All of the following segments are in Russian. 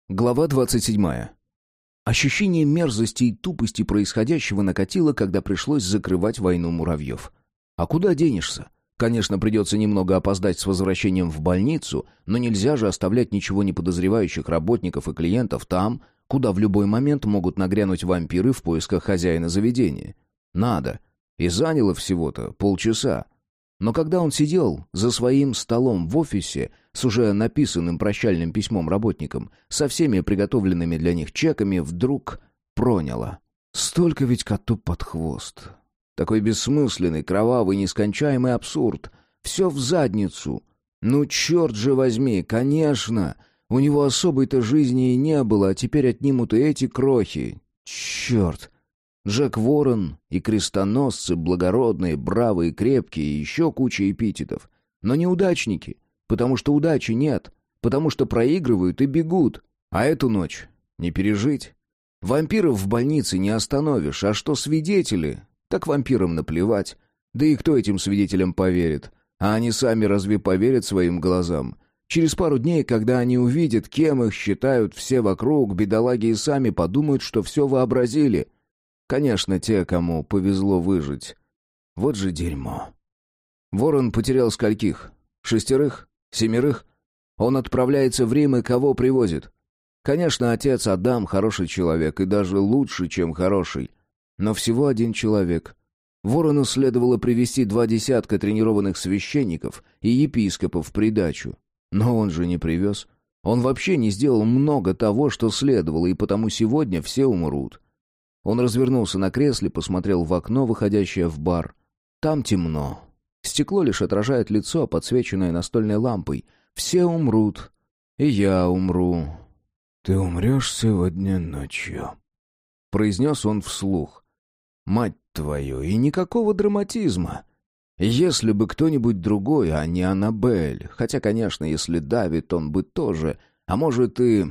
Глава 27. Ощущение мерзости и тупости происходящего накатило, когда пришлось закрывать войну муравьев. А куда денешься? Конечно, придется немного опоздать с возвращением в больницу, но нельзя же оставлять ничего не подозревающих работников и клиентов там, куда в любой момент могут нагрянуть вампиры в поисках хозяина заведения. Надо. И заняло всего-то полчаса. Но когда он сидел за своим столом в офисе с уже написанным прощальным письмом работникам, со всеми приготовленными для них чеками, вдруг проняло. Столько ведь коту под хвост. Такой бессмысленный, кровавый, нескончаемый абсурд. Все в задницу. Ну, черт же возьми, конечно. У него особой-то жизни и не было, а теперь отнимут и эти крохи. Черт. Джек Ворон и крестоносцы, благородные, бравые, крепкие и еще куча эпитетов. Но неудачники, потому что удачи нет, потому что проигрывают и бегут. А эту ночь не пережить. Вампиров в больнице не остановишь, а что свидетели? Так вампирам наплевать. Да и кто этим свидетелям поверит? А они сами разве поверят своим глазам? Через пару дней, когда они увидят, кем их считают все вокруг, бедолаги и сами подумают, что все вообразили. Конечно, те, кому повезло выжить. Вот же дерьмо. Ворон потерял скольких? 6? 7? Он отправляется в Рим и кого привозит? Конечно, отец Адам хороший человек и даже лучше, чем хороший. Но всего один человек. Ворону следовало привести 20 тренированных священников и епископов в придачу. Но он же не привез. Он вообще не сделал много того, что следовало, и потому сегодня все умрут. Он развернулся на кресле, посмотрел в окно, выходящее в бар. Там темно. Стекло лишь отражает лицо, подсвеченное настольной лампой. Все умрут. И я умру. «Ты умрешь сегодня ночью», — произнес он вслух. «Мать твою, и никакого драматизма. Если бы кто-нибудь другой, а не Аннабель. Хотя, конечно, если Давид, он бы тоже. А может и...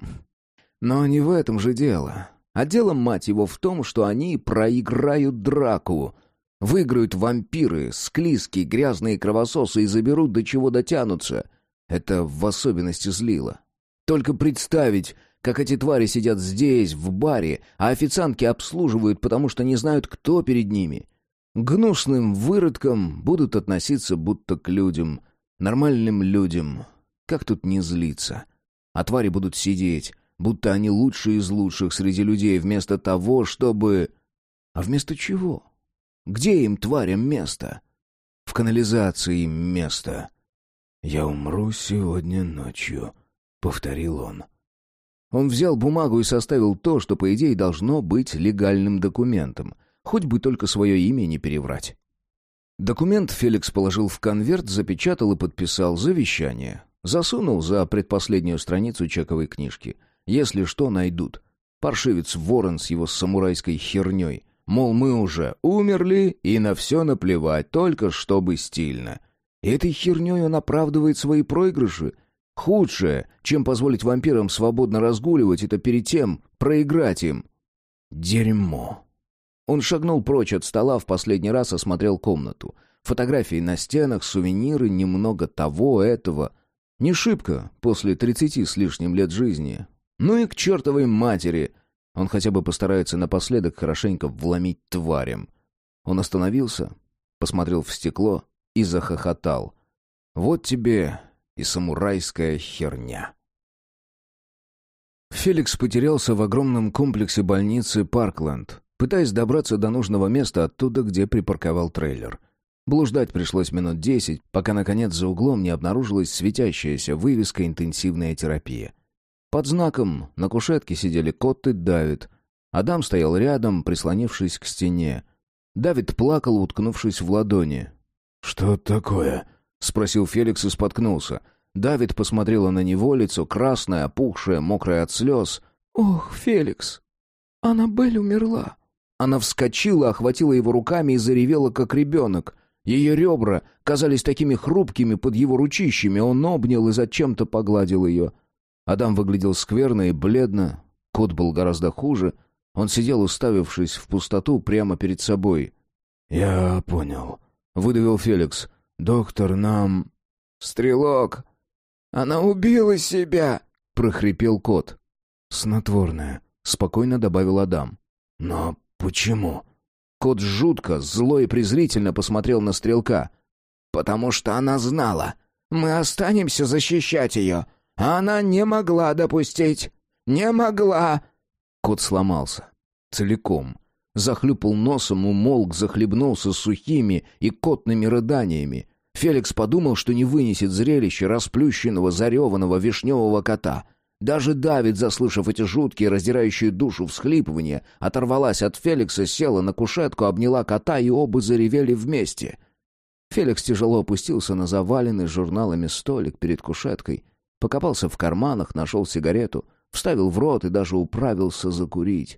Но не в этом же дело». А дело, мать его, в том, что они проиграют драку. Выиграют вампиры, склизкие, грязные кровососы и заберут, до чего дотянутся. Это в особенности злило. Только представить, как эти твари сидят здесь, в баре, а официантки обслуживают, потому что не знают, кто перед ними. К гнусным выродкам будут относиться будто к людям, нормальным людям. Как тут не злиться? А твари будут сидеть, будто они лучшие из лучших среди людей, вместо того, чтобы... А вместо чего? Где им, тварям, место? В канализации им место. «Я умру сегодня ночью», — повторил он. Он взял бумагу и составил то, что, по идее, должно быть легальным документом. Хоть бы только свое имя не переврать. Документ Феликс положил в конверт, запечатал и подписал завещание. Засунул за предпоследнюю страницу чековой книжки. Если что, найдут. Паршивец Ворон с его самурайской херней. Мол, мы уже умерли, и на все наплевать, только чтобы стильно. И этой херней он оправдывает свои проигрыши. Худшее, чем позволить вампирам свободно разгуливать, это перед тем проиграть им. Дерьмо. Он шагнул прочь от стола, в последний раз осмотрел комнату. Фотографии на стенах, сувениры, немного того, этого. Не шибко после 30 с лишним лет жизни. Ну и к чертовой матери. Он хотя бы постарается напоследок хорошенько вломить тварям. Он остановился, посмотрел в стекло и захохотал. Вот тебе и самурайская херня. Феликс потерялся в огромном комплексе больницы Паркленд, пытаясь добраться до нужного места оттуда, где припарковал трейлер. Блуждать пришлось минут 10, пока, наконец, за углом не обнаружилась светящаяся вывеска «Интенсивная терапия». Под знаком на кушетке сидели Кот и Давид. Адам стоял рядом, прислонившись к стене. Давид плакал, уткнувшись в ладони. «Что такое?» — спросил Феликс и споткнулся. Давид посмотрела на него, лицо красное, опухшее, мокрое от слез. «Ох, Феликс, Аннабель умерла». Она вскочила, охватила его руками и заревела, как ребенок. Ее ребра казались такими хрупкими под его ручищами. Он обнял и зачем-то погладил ее. Адам выглядел скверно и бледно. Кот был гораздо хуже. Он сидел, уставившись в пустоту прямо перед собой. «Я понял», — выдавил Феликс. «Доктор, нам...» «Стрелок! Она убила себя!» — прохрипел кот. «Снотворное», — спокойно добавил Адам. «Но почему?» Кот жутко, зло и презрительно посмотрел на стрелка. «Потому что она знала. Мы останемся защищать ее. А она не могла допустить. Не могла!» Кот сломался. Целиком. Захлюпал носом, умолк, захлебнулся сухими и котными рыданиями. Феликс подумал, что не вынесет зрелище расплющенного, зареванного вишневого кота. Даже Давид, заслышав эти жуткие, раздирающие душу всхлипывания, оторвалась от Феликса, села на кушетку, обняла кота, и оба заревели вместе. Феликс тяжело опустился на заваленный журналами столик перед кушеткой, покопался в карманах, нашел сигарету, вставил в рот и даже управился закурить.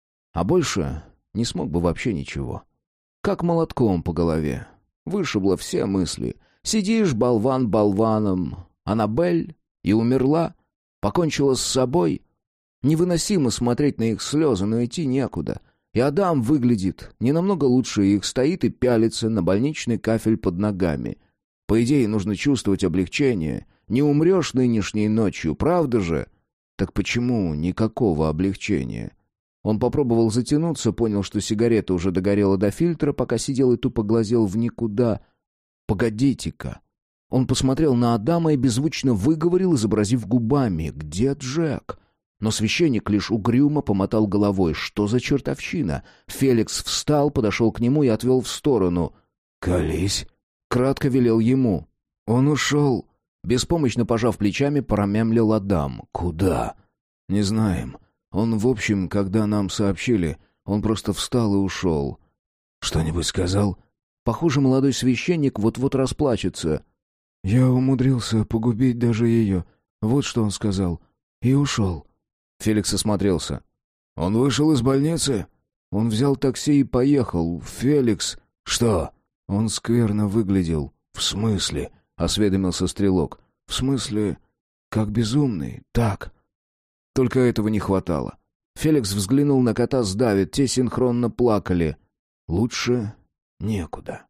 А больше не смог бы вообще ничего. Как молотком по голове. Вышибло все мысли. Сидишь, болван болваном. Аннабель и умерла. Покончила с собой. Невыносимо смотреть на их слезы, но идти некуда. И Адам выглядит не намного лучше их, стоит и пялится на больничный кафель под ногами. По идее, нужно чувствовать облегчение. Не умрешь нынешней ночью, правда же? Так почему никакого облегчения? Он попробовал затянуться, понял, что сигарета уже догорела до фильтра, пока сидел и тупо глазел в никуда. «Погодите-ка». Он посмотрел на Адама и беззвучно выговорил, изобразив губами: «Где Джек?» Но священник лишь угрюмо помотал головой. «Что за чертовщина?» Феликс встал, подошел к нему и отвел в сторону. «Колись!» — кратко велел ему. «Он ушел!» Беспомощно пожав плечами, промямлил Адам. «Куда?» «Не знаем. Он, в общем, когда нам сообщили, он просто встал и ушел». «Что-нибудь сказал?» Похоже, молодой священник вот-вот расплачется. «Я умудрился погубить даже ее. Вот что он сказал. И ушел». Феликс осмотрелся. «Он вышел из больницы?» «Он взял такси и поехал. Феликс...» «Что?» «Он скверно выглядел». «В смысле?» — осведомился стрелок. «В смысле, как безумный. Так». Только этого не хватало. Феликс взглянул на кота с Давид, те синхронно плакали. Лучше некуда.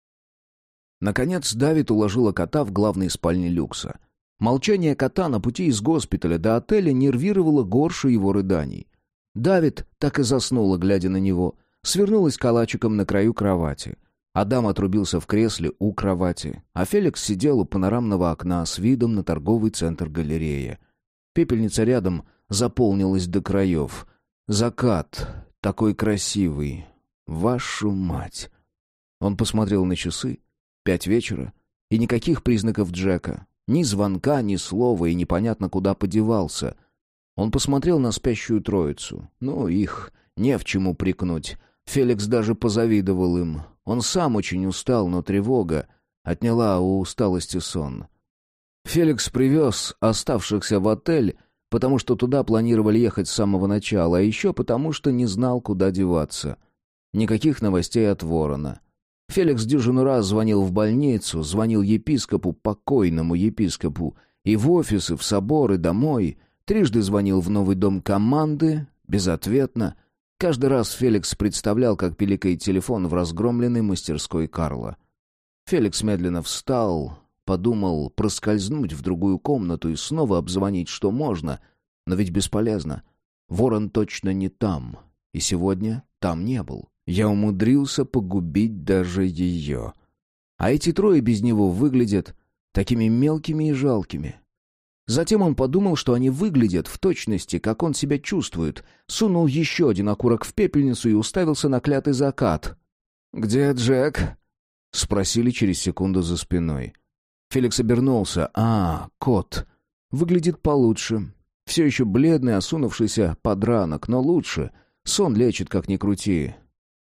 Наконец Давид уложила кота в главной спальне люкса. Молчание кота на пути из госпиталя до отеля нервировало горше его рыданий. Давид так и заснула, глядя на него, свернулась калачиком на краю кровати. Адам отрубился в кресле у кровати, а Феликс сидел у панорамного окна с видом на торговый центр галерея. Пепельница рядом заполнилась до краев. Закат такой красивый. Вашу мать! Он посмотрел на часы. 5 вечера. И никаких признаков Джека. Ни звонка, ни слова, и непонятно, куда подевался. Он посмотрел на спящую троицу. Ну, их не в чем упрекнуть. Феликс даже позавидовал им. Он сам очень устал, но тревога отняла у усталости сон. Феликс привез оставшихся в отель, потому что туда планировали ехать с самого начала, а еще потому что не знал, куда деваться. Никаких новостей от Ворона. Феликс дюжину раз звонил в больницу, звонил епископу, покойному епископу, и в офисы, в соборы, домой. Трижды звонил в новый дом команды, безответно. Каждый раз Феликс представлял, как пиликает телефон в разгромленной мастерской Карла. Феликс медленно встал, подумал проскользнуть в другую комнату и снова обзвонить, что можно, но ведь бесполезно. Ворон точно не там, и сегодня там не был. Я умудрился погубить даже ее. А эти трое без него выглядят такими мелкими и жалкими. Затем он подумал, что они выглядят в точности, как он себя чувствует, сунул еще один окурок в пепельницу и уставился на клятый закат. «Где Джек?» — спросили через секунду за спиной. Феликс обернулся. Кот. Выглядит получше. Все еще бледный, осунувшийся подранок, но лучше. Сон лечит, как ни крути.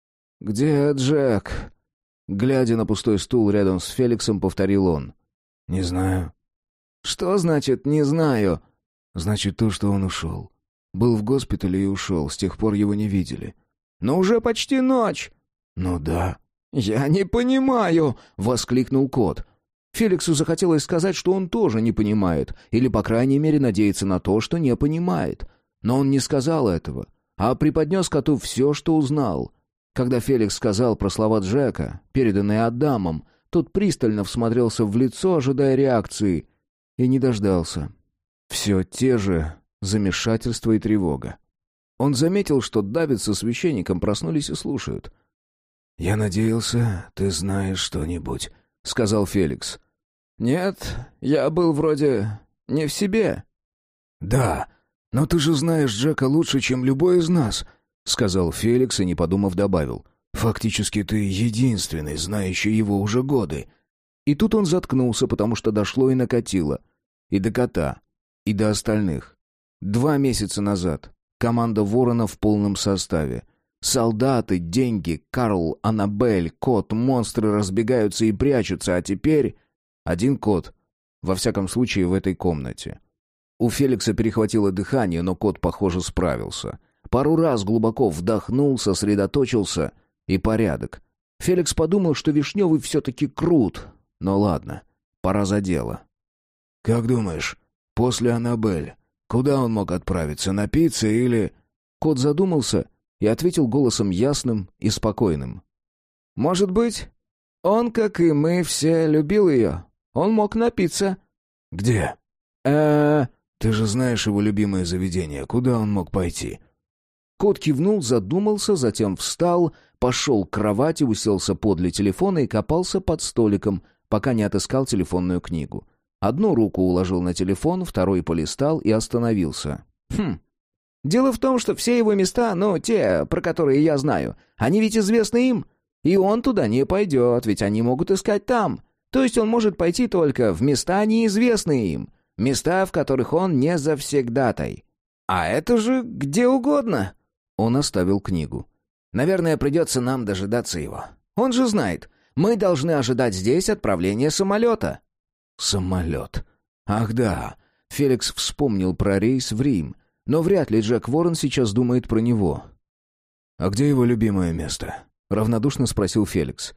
«Где Джек?» Глядя на пустой стул рядом с Феликсом, повторил он. «Не знаю». «Что значит «не знаю»?» «Значит то, что он ушел. Был в госпитале и ушел, с тех пор его не видели». «Но уже почти ночь». «Ну да». «Я не понимаю», — воскликнул кот. Феликсу захотелось сказать, что он тоже не понимает, или, по крайней мере, надеется на то, что не понимает. Но он не сказал этого, а преподнес коту все, что узнал. Когда Феликс сказал про слова Джека, переданные Адамом, тот пристально всмотрелся в лицо, ожидая реакции, и не дождался. Все те же замешательство и тревога. Он заметил, что Давид со священником проснулись и слушают. «Я надеялся, ты знаешь что-нибудь», — сказал Феликс. «Нет, я был вроде не в себе». «Да, но ты же знаешь Джека лучше, чем любой из нас», — сказал Феликс и, не подумав, добавил. «Фактически ты единственный, знающий его уже годы». И тут он заткнулся, потому что дошло и накатило. И до кота, и до остальных. 2 месяца назад команда Ворона в полном составе. Солдаты, деньги, Карл, Аннабель, кот, монстры разбегаются и прячутся, а теперь... один кот. Во всяком случае, в этой комнате. У Феликса перехватило дыхание, но кот, похоже, справился. Пару раз глубоко вдохнул, сосредоточился, и порядок. Феликс подумал, что Вишневый все-таки крут. Но ладно, пора за дело. «Как думаешь, после Аннабель, куда он мог отправиться, напиться или...» Кот задумался и ответил голосом ясным и спокойным. «Может быть, он, как и мы все, любил ее. Он мог напиться». «Где?» Ты же знаешь его любимое заведение. Куда он мог пойти?» Кот кивнул, задумался, затем встал, пошел к кровати, уселся подле телефона и копался под столиком, пока не отыскал телефонную книгу. Одну руку уложил на телефон, второй полистал и остановился. Дело в том, что все его места, те, про которые я знаю, они ведь известны им. И он туда не пойдет, ведь они могут искать там. То есть он может пойти только в места, неизвестные им. Места, в которых он не завсегдатай. А это же где угодно. Он оставил книгу. Наверное, придется нам дожидаться его. Он же знает, мы должны ожидать здесь отправления самолета. Самолет. Ах да, Феликс вспомнил про рейс в Рим. Но вряд ли Джек Ворон сейчас думает про него. «А где его любимое место?» — равнодушно спросил Феликс.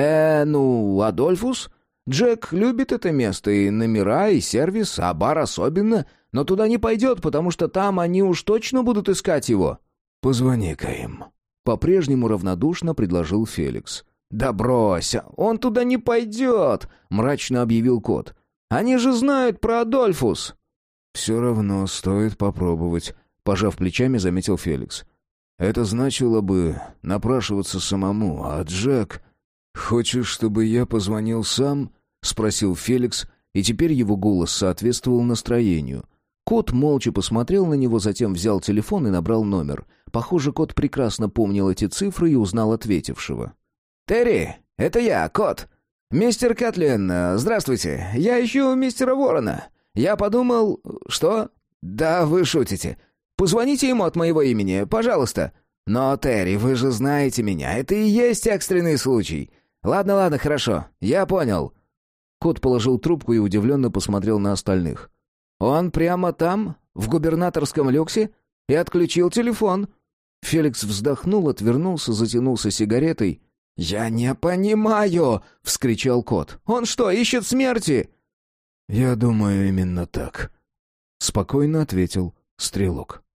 Адольфус? Джек любит это место, и номера, и сервис, а бар особенно, но туда не пойдет, потому что там они уж точно будут искать его». «Позвони-ка им», — по-прежнему равнодушно предложил Феликс. «Да брось, он туда не пойдет», — мрачно объявил кот. «Они же знают про Адольфус». «Все равно стоит попробовать», — пожав плечами, заметил Феликс. «Это значило бы напрашиваться самому, а Джек...» «Хочешь, чтобы я позвонил сам?» — спросил Феликс, и теперь его голос соответствовал настроению. Кот молча посмотрел на него, затем взял телефон и набрал номер. Похоже, кот прекрасно помнил эти цифры и узнал ответившего. «Терри, это я, кот. Мистер Кэтлин, здравствуйте. Я ищу мистера Ворона. Я подумал... Что? Да, вы шутите. Позвоните ему от моего имени, пожалуйста. Но, Терри, вы же знаете меня. Это и есть экстренный случай. Ладно, хорошо. Я понял». Кот положил трубку и удивленно посмотрел на остальных. «Он прямо там, в губернаторском люксе, и отключил телефон». Феликс вздохнул, отвернулся, затянулся сигаретой. «Я не понимаю!» — вскричал кот. «Он что, ищет смерти?» «Я думаю, именно так», — спокойно ответил Стрелок.